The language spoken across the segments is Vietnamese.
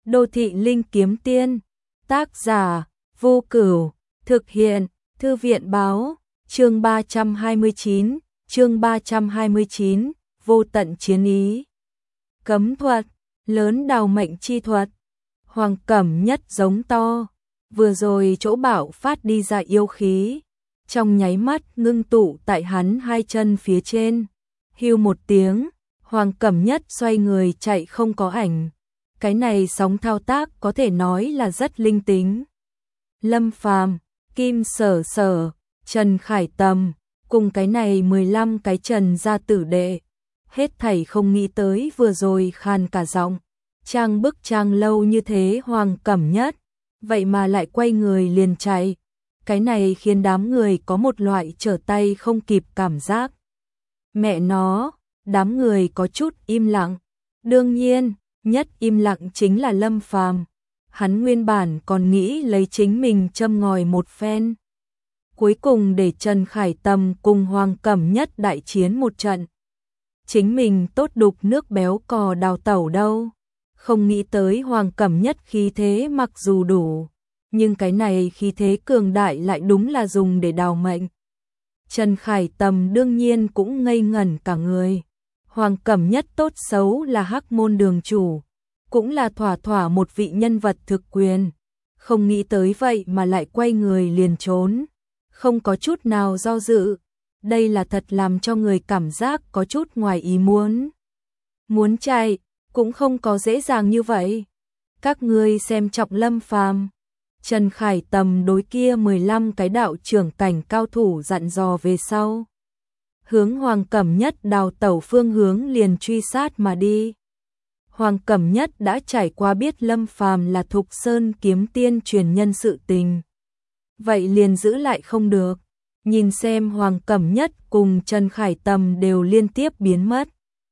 Đô thị linh kiếm tiên. Tác giả Vô Cửu. Thực hiện Thư viện báo. Chương 329, vô tận chiến ý. Cấm thuật, lớn đào mệnh chi thuật. Hoàng Cẩm Nhất giống to, vừa rồi chỗ bạo phát đi ra yêu khí, trong nháy mắt ngưng tụ tại hắn hai chân phía trên. Hưu một tiếng, Hoàng Cẩm Nhất xoay người chạy không có ảnh. Cái này sóng thao tác có thể nói là rất linh tính. Lâm Phàm, Kim Sở Sở, Trần Khải Tầm, cùng cái này 15 cái Trần gia tử đệ, hết thảy không nghĩ tới vừa rồi khan cả giọng, trang bức trang lâu như thế Hoàng Cẩm Nhất, vậy mà lại quay người liền chạy. Cái này khiến đám người có một loại trở tay không kịp cảm giác. Mẹ nó, đám người có chút im lặng. Đương nhiên, nhất im lặng chính là Lâm Phàm. Hắn nguyên bản còn nghĩ lấy chính mình châm ngòi một phen, cuối cùng để Trần Khải Tầm cùng Hoàng Cẩm Nhất đại chiến một trận. Chính mình tốt đục nước béo cò đào tẩu đâu. Không nghĩ tới Hoàng Cẩm Nhất khí thế mặc dù đủ, nhưng cái này khí thế cường đại lại đúng là dùng để đào mệnh. Trần Khải Tầm đương nhiên cũng ngây ngẩn cả người. Hoàng Cẩm Nhất tốt xấu là Hắc Môn đường chủ, cũng là thỏa thỏa một vị nhân vật thực quyền. Không nghĩ tới vậy mà lại quay người liền trốn, không có chút nào do dự. Đây là thật làm cho người cảm giác có chút ngoài ý muốn. Muốn chạy, cũng không có dễ dàng như vậy. Các ngươi xem trọng Lâm Phàm. Trần Khải Tầm đối kia 15 cái đạo trưởng cảnh cao thủ dặn dò về sau, hướng Hoàng Cẩm Nhất đào tẩu phương hướng liền truy sát mà đi. Hoàng Cẩm Nhất đã trải qua biết Lâm Phàm là Thục Sơn kiếm tiên truyền nhân sự tình, vậy liền giữ lại không được. Nhìn xem Hoàng Cẩm Nhất cùng Trần Khải Tầm đều liên tiếp biến mất,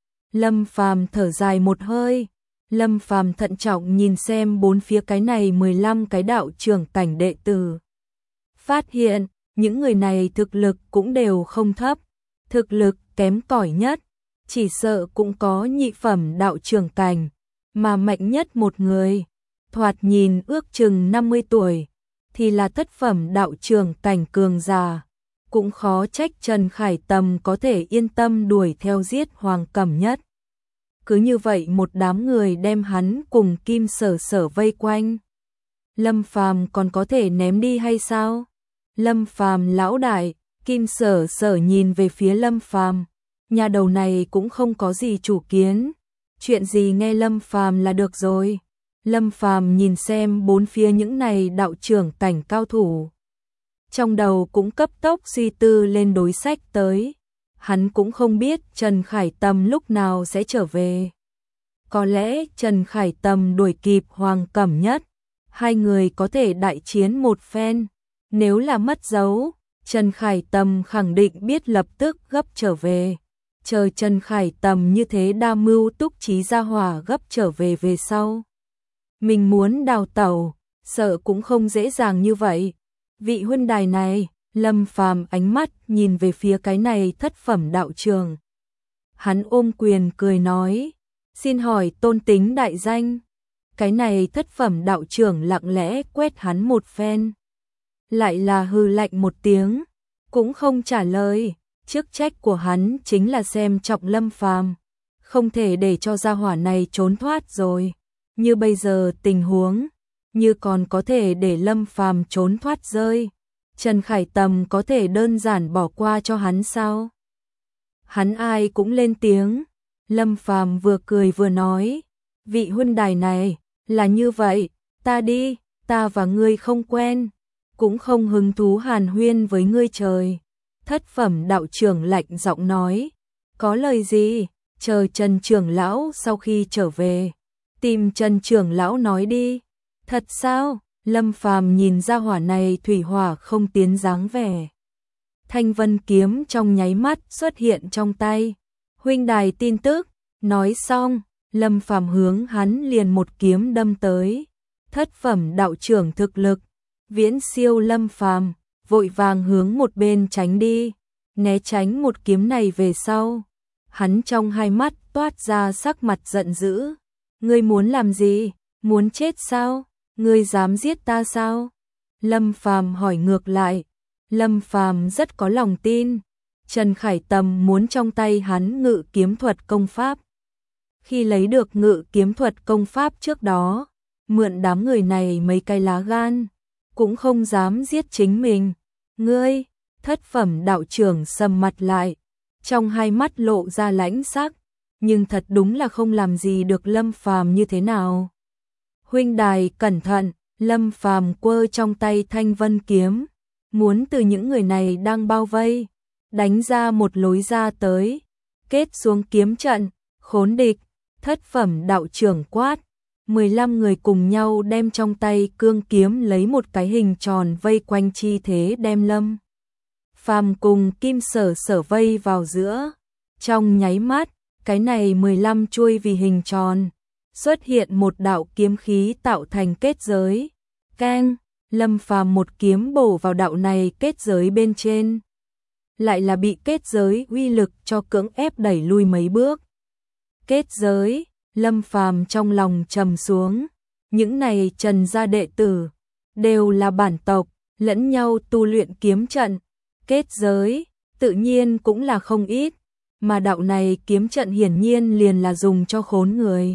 Lâm Phàm thở dài một hơi. Lâm Phàm thận trọng nhìn xem bốn phía cái này 15 cái đạo trưởng cảnh đệ tử. Phát hiện, những người này thực lực cũng đều không thấp. Thực lực kém cỏi nhất, chỉ sợ cũng có nhị phẩm đạo trưởng cảnh, mà mạnh nhất một người, thoạt nhìn ước chừng 50 tuổi, thì là thất phẩm đạo trưởng cảnh cường già. Cũng khó trách Trần Khải Tầm có thể yên tâm đuổi theo giết Hoàng Cẩm Nhất. Cứ như vậy một đám người đem hắn cùng Kim Sở Sở vây quanh. Lâm Phàm còn có thể ném đi hay sao? Lâm Phàm lão đại. Kim Sở Sở nhìn về phía Lâm Phàm, nhà đầu này cũng không có gì chủ kiến, chuyện gì nghe Lâm Phàm là được rồi. Lâm Phàm nhìn xem bốn phía những này đạo trưởng cảnh cao thủ, trong đầu cũng cấp tốc suy tư lên đối sách tới. Hắn cũng không biết Trần Khải Tầm lúc nào sẽ trở về. Có lẽ Trần Khải Tầm đuổi kịp Hoàng Cẩm Nhất, hai người có thể đại chiến một phen. Nếu là mất dấu, Trần Khải Tầm khẳng định biết lập tức gấp trở về. Chờ Trần Khải Tầm như thế đa mưu túc trí ra hỏa gấp trở về về sau, mình muốn đào tẩu, sợ cũng không dễ dàng như vậy. Vị huynh đài này, Lâm Phàm ánh mắt nhìn về phía cái này thất phẩm đạo trường. Hắn ôm quyền cười nói, xin hỏi tôn tính đại danh. Cái này thất phẩm đạo trưởng lặng lẽ quét hắn một phen, lại là hừ lạnh một tiếng, cũng không trả lời. Chức trách của hắn chính là xem trọng Lâm Phàm, không thể để cho gia hỏa này trốn thoát rồi. Như bây giờ tình huống, như còn có thể để Lâm Phàm trốn thoát rơi, Trần Khải Tầm có thể đơn giản bỏ qua cho hắn sao? Hắn ai cũng lên tiếng. Lâm Phàm vừa cười vừa nói, vị huynh đài này, là như vậy, ta đi, ta và ngươi không quen, cũng không hứng thú hàn huyên với ngươi trời. Thất phẩm đạo trưởng lạnh giọng nói, có lời gì, chờ Trần trưởng lão sau khi trở về, tìm Trần trưởng lão nói đi. Thật sao? Lâm Phàm nhìn ra hỏa này thủy hỏa không tiến dáng vẻ. Thanh vân kiếm trong nháy mắt xuất hiện trong tay. Huynh đài tin tức. Nói xong, Lâm Phàm hướng hắn liền một kiếm đâm tới. Thất phẩm đạo trưởng thực lực viễn siêu Lâm Phàm, vội vàng hướng một bên tránh đi, né tránh một kiếm này về sau. Hắn trong hai mắt toát ra sắc mặt giận dữ. Ngươi muốn làm gì? Muốn chết sao? Ngươi dám giết ta sao? Lâm Phàm hỏi ngược lại. Lâm Phàm rất có lòng tin. Trần Khải Tầm muốn trong tay hắn ngự kiếm thuật công pháp. Khi lấy được ngự kiếm thuật công pháp trước đó, mượn đám người này mấy cái lá gan, cũng không dám giết chính mình. Ngươi, thất phẩm đạo trưởng sầm mặt lại, trong hai mắt lộ ra lãnh sắc, nhưng thật đúng là không làm gì được Lâm Phàm như thế nào. Huynh đài cẩn thận, Lâm Phàm quơ trong tay thanh vân kiếm, muốn từ những người này đang bao vây, đánh ra một lối ra tới, kết xuống kiếm trận, khốn địch, thất phẩm đạo trưởng quát. 15 người cùng nhau đem trong tay cương kiếm lấy một cái hình tròn vây quanh chi thế đem Lâm Phàm cùng Kim Sở Sở vây vào giữa. Trong nháy mắt, cái này 15 chuôi vì hình tròn, xuất hiện một đạo kiếm khí tạo thành kết giới. Keng, Lâm Phàm một kiếm bổ vào đạo này kết giới bên trên. Lại là bị kết giới uy lực cho cưỡng ép đẩy lui mấy bước. Kết giới, Lâm Phàm trong lòng trầm xuống, những này Trần gia đệ tử đều là bản tộc, lẫn nhau tu luyện kiếm trận, kết giới tự nhiên cũng là không ít, mà đạo này kiếm trận hiển nhiên liền là dùng cho khốn người.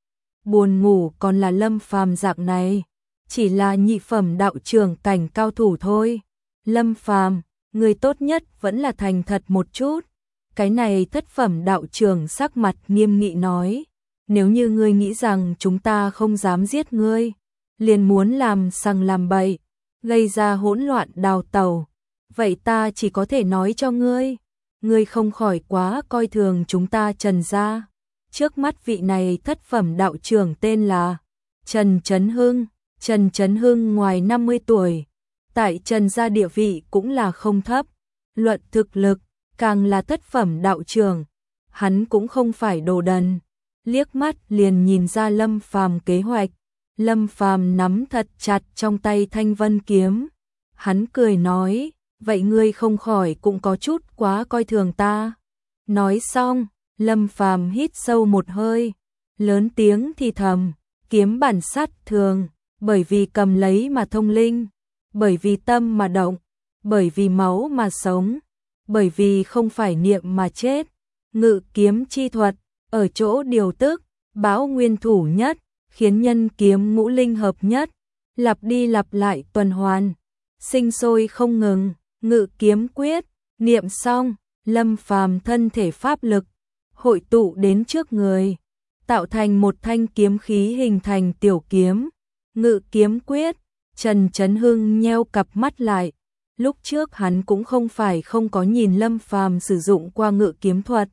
Buồn ngủ còn là Lâm Phàm dạng này, chỉ là nhị phẩm đạo trưởng cảnh cao thủ thôi. Lâm Phàm, người tốt nhất vẫn là thành thật một chút. Cái này thất phẩm đạo trưởng sắc mặt nghiêm nghị nói, nếu như ngươi nghĩ rằng chúng ta không dám giết ngươi, liền muốn làm sằng làm bậy, gây ra hỗn loạn đào tẩu, vậy ta chỉ có thể nói cho ngươi không khỏi quá coi thường chúng ta Trần gia. Trước mắt vị này thất phẩm đạo trưởng tên là Trần Chấn Hưng. Trần Chấn Hưng ngoài 50 tuổi, tại Trần gia địa vị cũng là không thấp, luận thực lực, càng là thất phẩm đạo trưởng, hắn cũng không phải đồ đần. Liếc mắt liền nhìn ra Lâm Phàm kế hoạch. Lâm Phàm nắm thật chặt trong tay thanh vân kiếm. Hắn cười nói, vậy ngươi không khỏi cũng có chút quá coi thường ta. Nói xong, Lâm Phàm hít sâu một hơi, lớn tiếng thì thầm, kiếm bản sát thường, bởi vì cầm lấy mà thông linh, bởi vì tâm mà động, bởi vì máu mà sống, bởi vì không phải niệm mà chết. Ngự kiếm chi thuật, ở chỗ điều tức, bão nguyên thủ nhất, khiến nhân kiếm ngũ linh hợp nhất, lặp đi lặp lại tuần hoàn, sinh sôi không ngừng. Ngự kiếm quyết, niệm xong, Lâm Phàm thân thể pháp lực hội tụ đến trước người, tạo thành một thanh kiếm khí hình thành tiểu kiếm. Ngự kiếm quyết, Trần Chấn Hưng nheo cặp mắt lại. Lúc trước hắn cũng không phải không có nhìn Lâm Phàm sử dụng qua ngự kiếm thuật.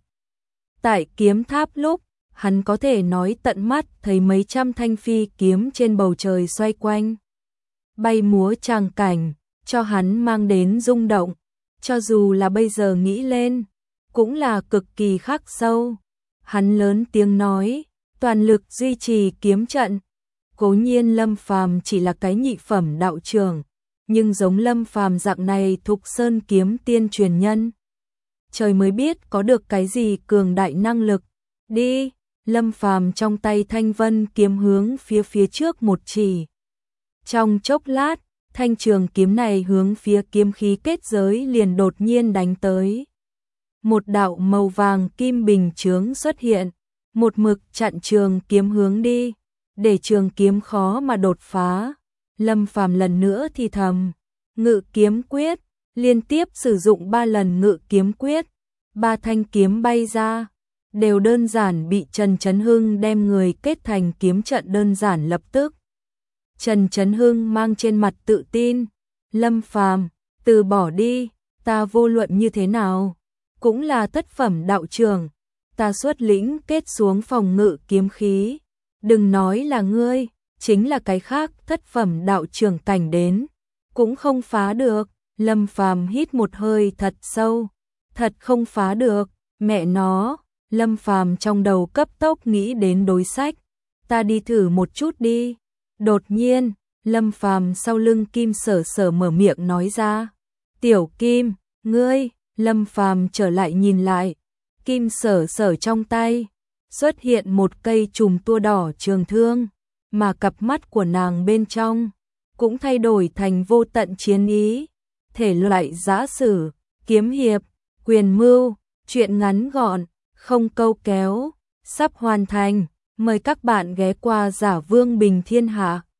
Tại kiếm tháp lúc, hắn có thể nói tận mắt thấy mấy trăm thanh phi kiếm trên bầu trời xoay quanh, bay múa tràng cảnh, cho hắn mang đến rung động, cho dù là bây giờ nghĩ lên, cũng là cực kỳ khắc sâu. Hắn lớn tiếng nói, toàn lực duy trì kiếm trận. Cố nhiên Lâm Phàm chỉ là cái nhị phẩm đạo trưởng, nhưng giống Lâm Phàm dạng này Thục Sơn kiếm tiên truyền nhân, trời mới biết có được cái gì cường đại năng lực. Đi, Lâm Phàm trong tay thanh vân kiếm hướng phía trước một chỉ. Trong chốc lát, thanh trường kiếm này hướng phía kiếm khí kết giới liền đột nhiên đánh tới. Một đạo màu vàng kim bình chướng xuất hiện, một mực chặn trường kiếm hướng đi, để trường kiếm khó mà đột phá. Lâm Phàm lần nữa thì thầm, ngự kiếm quyết, liên tiếp sử dụng 3 lần ngự kiếm quyết, 3 thanh kiếm bay ra, đều đơn giản bị Trần Chấn Hưng đem người kết thành kiếm trận đơn giản lập tức. Trần Chấn Hưng mang trên mặt tự tin, Lâm Phàm, từ bỏ đi, ta vô luận như thế nào, cũng là thất phẩm đạo trưởng, ta xuất lĩnh kết xuống phòng ngự kiếm khí, đừng nói là ngươi, chính là cái khác thất phẩm đạo trưởng cảnh đến, cũng không phá được. Lâm Phàm hít một hơi thật sâu, thật không phá được, mẹ nó. Lâm Phàm trong đầu cấp tốc nghĩ đến đối sách, ta đi thử một chút đi. Đột nhiên, Lâm Phàm sau lưng Kim Sở Sở mở miệng nói ra, "Tiểu Kim, ngươi." Lâm Phàm trở lại nhìn lại, Kim Sở Sở trong tay xuất hiện một cây chùm tua đỏ trường thương, mà cặp mắt của nàng bên trong cũng thay đổi thành vô tận chiến ý. Thể loại giã sử, kiếm hiệp, quyền mưu, truyện ngắn gọn, không câu kéo, sắp hoàn thành. Mời các bạn ghé qua Giả Vương Bình Thiên Hạ.